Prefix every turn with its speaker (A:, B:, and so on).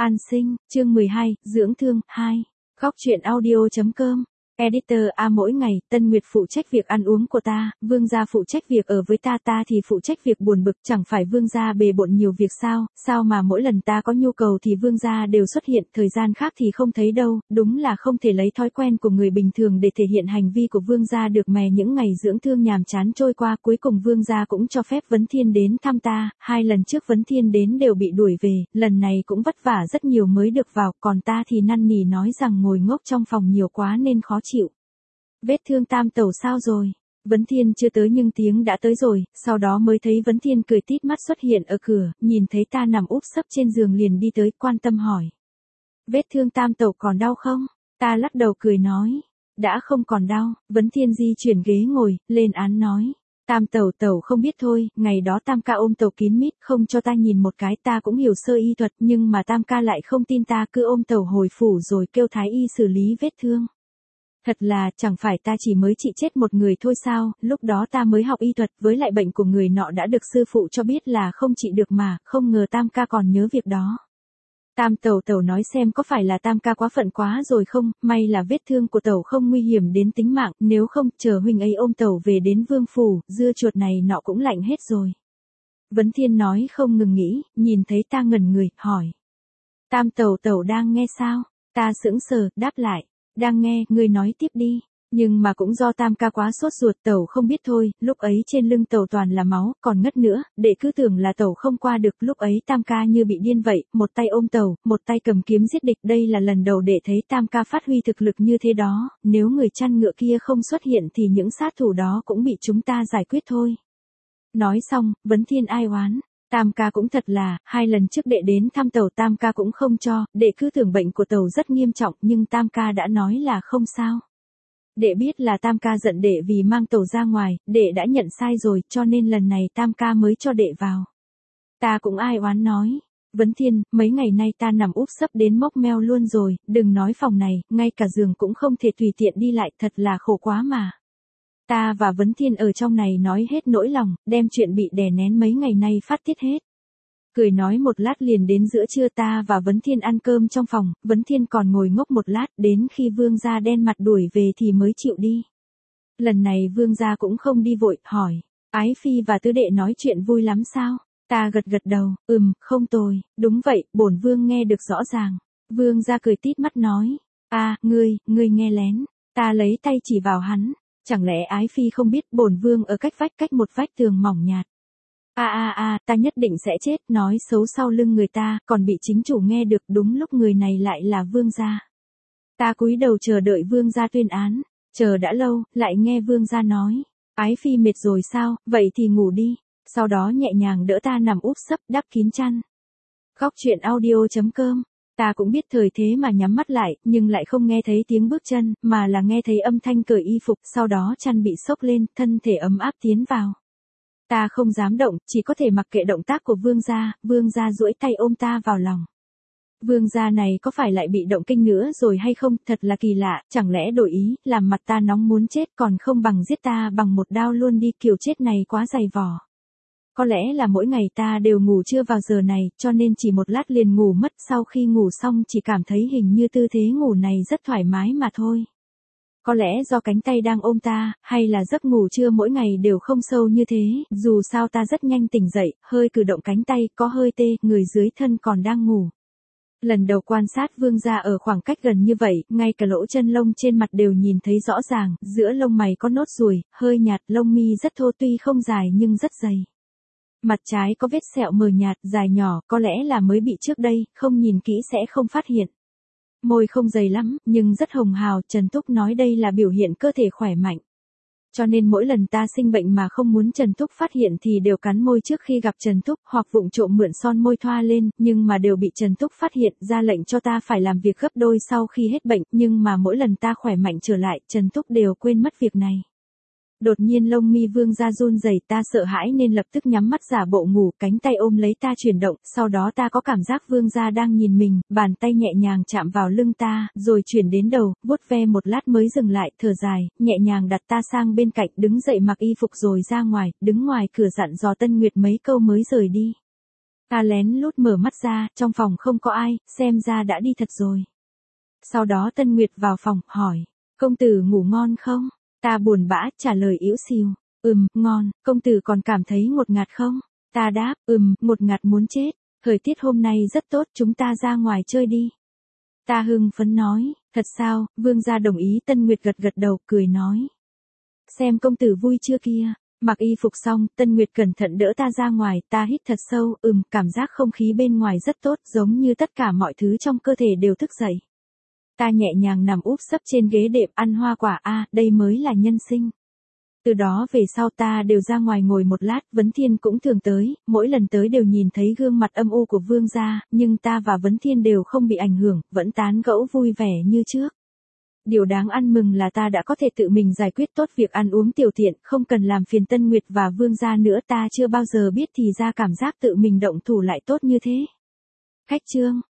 A: An sinh, chương 12, dưỡng thương, 2. Góc truyện audio.com. Editor A. Mỗi ngày, Tân Nguyệt phụ trách việc ăn uống của ta, Vương gia phụ trách việc ở với ta thì phụ trách việc buồn bực, chẳng phải Vương gia bề bộn nhiều việc sao mà mỗi lần ta có nhu cầu thì Vương gia đều xuất hiện, thời gian khác thì không thấy đâu, đúng là không thể lấy thói quen của người bình thường để thể hiện hành vi của Vương gia được mè. Những ngày dưỡng thương nhàm chán trôi qua, cuối cùng Vương gia cũng cho phép Vấn Thiên đến thăm ta, 2 lần trước Vấn Thiên đến đều bị đuổi về, lần này cũng vất vả rất nhiều mới được vào, còn ta thì năn nỉ nói rằng ngồi ngốc trong phòng nhiều quá nên khó chịu. Vết thương Tam tẩu sao rồi? Vấn Thiên chưa tới nhưng tiếng đã tới rồi, sau đó mới thấy Vấn Thiên cười tít mắt xuất hiện ở cửa, nhìn thấy ta nằm úp sấp trên giường liền đi tới, quan tâm hỏi. Vết thương Tam tẩu còn đau không? Ta lắc đầu cười nói. Đã không còn đau. Vấn Thiên di chuyển ghế ngồi, lên án nói. Tam tẩu không biết thôi, ngày đó Tam ca ôm tẩu kín mít, không cho ta nhìn một cái, ta cũng hiểu sơ y thuật, nhưng mà Tam ca lại không tin ta, cứ ôm tẩu hồi phủ rồi kêu thái y xử lý vết thương. Thật là, chẳng phải ta chỉ mới trị chết một người thôi sao, lúc đó ta mới học y thuật, với lại bệnh của người nọ đã được sư phụ cho biết là không trị được mà, không ngờ Tam ca còn nhớ việc đó. Tam tẩu nói xem có phải là Tam ca quá phận quá rồi không, may là vết thương của tẩu không nguy hiểm đến tính mạng, nếu không, chờ huynh ấy ôm tẩu về đến vương phủ, dưa chuột này nọ cũng lạnh hết rồi. Vấn Thiên nói không ngừng nghĩ, nhìn thấy ta ngẩn người, hỏi. Tam tẩu đang nghe sao? Ta sững sờ, đáp lại. Đang nghe, ngươi nói tiếp đi. Nhưng mà cũng do Tam ca quá sốt ruột, tẩu không biết thôi, lúc ấy trên lưng tẩu toàn là máu, còn ngất nữa, đệ cứ tưởng là tẩu không qua được, lúc ấy Tam ca như bị điên vậy, một tay ôm tẩu, một tay cầm kiếm giết địch, đây là lần đầu đệ thấy Tam ca phát huy thực lực như thế đó, nếu người chăn ngựa kia không xuất hiện thì những sát thủ đó cũng bị chúng ta giải quyết thôi. Nói xong, Vấn Thiên ai oán. Tam ca cũng thật là, 2 lần trước đệ đến thăm tẩu Tam ca cũng không cho, đệ cứ tưởng bệnh của tẩu rất nghiêm trọng nhưng Tam ca đã nói là không sao. Đệ biết là Tam ca giận đệ vì mang tẩu ra ngoài, đệ đã nhận sai rồi cho nên lần này Tam ca mới cho đệ vào. Ta cũng ai oán nói. Vấn Thiên, mấy ngày nay ta nằm úp sấp đến mốc meo luôn rồi, đừng nói phòng này, ngay cả giường cũng không thể tùy tiện đi lại, thật là khổ quá mà. Ta và Vấn Thiên ở trong này nói hết nỗi lòng, đem chuyện bị đè nén mấy ngày nay phát tiết hết. Cười nói một lát liền đến giữa trưa ta và Vấn Thiên ăn cơm trong phòng, Vấn Thiên còn ngồi ngốc một lát, đến khi Vương gia đen mặt đuổi về thì mới chịu đi. Lần này Vương gia cũng không đi vội, hỏi, Ái Phi và Tứ đệ nói chuyện vui lắm sao? Ta gật đầu, không tồi, đúng vậy, bổn Vương nghe được rõ ràng. Vương gia cười tít mắt nói, ngươi nghe lén, ta lấy tay chỉ vào hắn. Chẳng lẽ Ái Phi không biết bổn Vương ở cách một vách tường mỏng nhạt. Ta nhất định sẽ chết, nói xấu sau lưng người ta, còn bị chính chủ nghe được, đúng lúc người này lại là Vương gia. Ta cúi đầu chờ đợi Vương gia tuyên án, chờ đã lâu, lại nghe Vương gia nói, Ái Phi mệt rồi sao, vậy thì ngủ đi, sau đó nhẹ nhàng đỡ ta nằm úp sấp đắp kín chăn. Góc truyện audio.com. Ta cũng biết thời thế mà nhắm mắt lại, nhưng lại không nghe thấy tiếng bước chân, mà là nghe thấy âm thanh cởi y phục, sau đó chăn bị xốc lên, thân thể ấm áp tiến vào. Ta không dám động, chỉ có thể mặc kệ động tác của Vương gia duỗi tay ôm ta vào lòng. Vương gia này có phải lại bị động kinh nữa rồi hay không, thật là kỳ lạ, chẳng lẽ đổi ý, làm mặt ta nóng muốn chết còn không bằng giết ta bằng một đao luôn đi, kiểu chết này quá dày vò. Có lẽ là mỗi ngày ta đều ngủ trưa vào giờ này, cho nên chỉ một lát liền ngủ mất, sau khi ngủ xong chỉ cảm thấy hình như tư thế ngủ này rất thoải mái mà thôi. Có lẽ do cánh tay đang ôm ta, hay là giấc ngủ trưa mỗi ngày đều không sâu như thế, dù sao ta rất nhanh tỉnh dậy, hơi cử động cánh tay, có hơi tê, người dưới thân còn đang ngủ. Lần đầu quan sát Vương gia ở khoảng cách gần như vậy, ngay cả lỗ chân lông trên mặt đều nhìn thấy rõ ràng, giữa lông mày có nốt ruồi, hơi nhạt, lông mi rất thô tuy không dài nhưng rất dày. Mặt trái có vết sẹo mờ nhạt, dài nhỏ, có lẽ là mới bị trước đây, không nhìn kỹ sẽ không phát hiện. Môi không dày lắm, nhưng rất hồng hào, Trần Túc nói đây là biểu hiện cơ thể khỏe mạnh. Cho nên mỗi lần ta sinh bệnh mà không muốn Trần Túc phát hiện thì đều cắn môi trước khi gặp Trần Túc, hoặc vụng trộm mượn son môi thoa lên, nhưng mà đều bị Trần Túc phát hiện, ra lệnh cho ta phải làm việc gấp đôi sau khi hết bệnh, nhưng mà mỗi lần ta khỏe mạnh trở lại, Trần Túc đều quên mất việc này. Đột nhiên lông mi Vương gia run rẩy, ta sợ hãi nên lập tức nhắm mắt giả bộ ngủ, cánh tay ôm lấy ta chuyển động, sau đó ta có cảm giác Vương gia đang nhìn mình, bàn tay nhẹ nhàng chạm vào lưng ta, rồi chuyển đến đầu, vuốt ve một lát mới dừng lại, thở dài, nhẹ nhàng đặt ta sang bên cạnh, đứng dậy mặc y phục rồi ra ngoài, đứng ngoài cửa dặn dò Tân Nguyệt mấy câu mới rời đi. Ta lén lút mở mắt ra, trong phòng không có ai, xem ra đã đi thật rồi. Sau đó Tân Nguyệt vào phòng, hỏi, công tử ngủ ngon không? Ta buồn bã, trả lời ỉu xìu, ngon, công tử còn cảm thấy ngột ngạt không? Ta đáp, ngột ngạt muốn chết, thời tiết hôm nay rất tốt, chúng ta ra ngoài chơi đi. Ta hưng phấn nói, thật sao? Vương gia đồng ý. Tân Nguyệt gật gật đầu, cười nói, xem công tử vui chưa kia. Mặc y phục xong, Tân Nguyệt cẩn thận đỡ ta ra ngoài, ta hít thật sâu, cảm giác không khí bên ngoài rất tốt, giống như tất cả mọi thứ trong cơ thể đều thức dậy. Ta nhẹ nhàng nằm úp sấp trên ghế đệm ăn hoa quả, đây mới là nhân sinh. Từ đó về sau ta đều ra ngoài ngồi một lát, Vấn Thiên cũng thường tới, mỗi lần tới đều nhìn thấy gương mặt âm u của vương gia, nhưng ta và Vấn Thiên đều không bị ảnh hưởng, vẫn tán gẫu vui vẻ như trước. Điều đáng ăn mừng là ta đã có thể tự mình giải quyết tốt việc ăn uống tiểu tiện, không cần làm phiền Tân Nguyệt và vương gia nữa. Ta chưa bao giờ biết thì ra cảm giác tự mình động thủ lại tốt như thế. Khách chương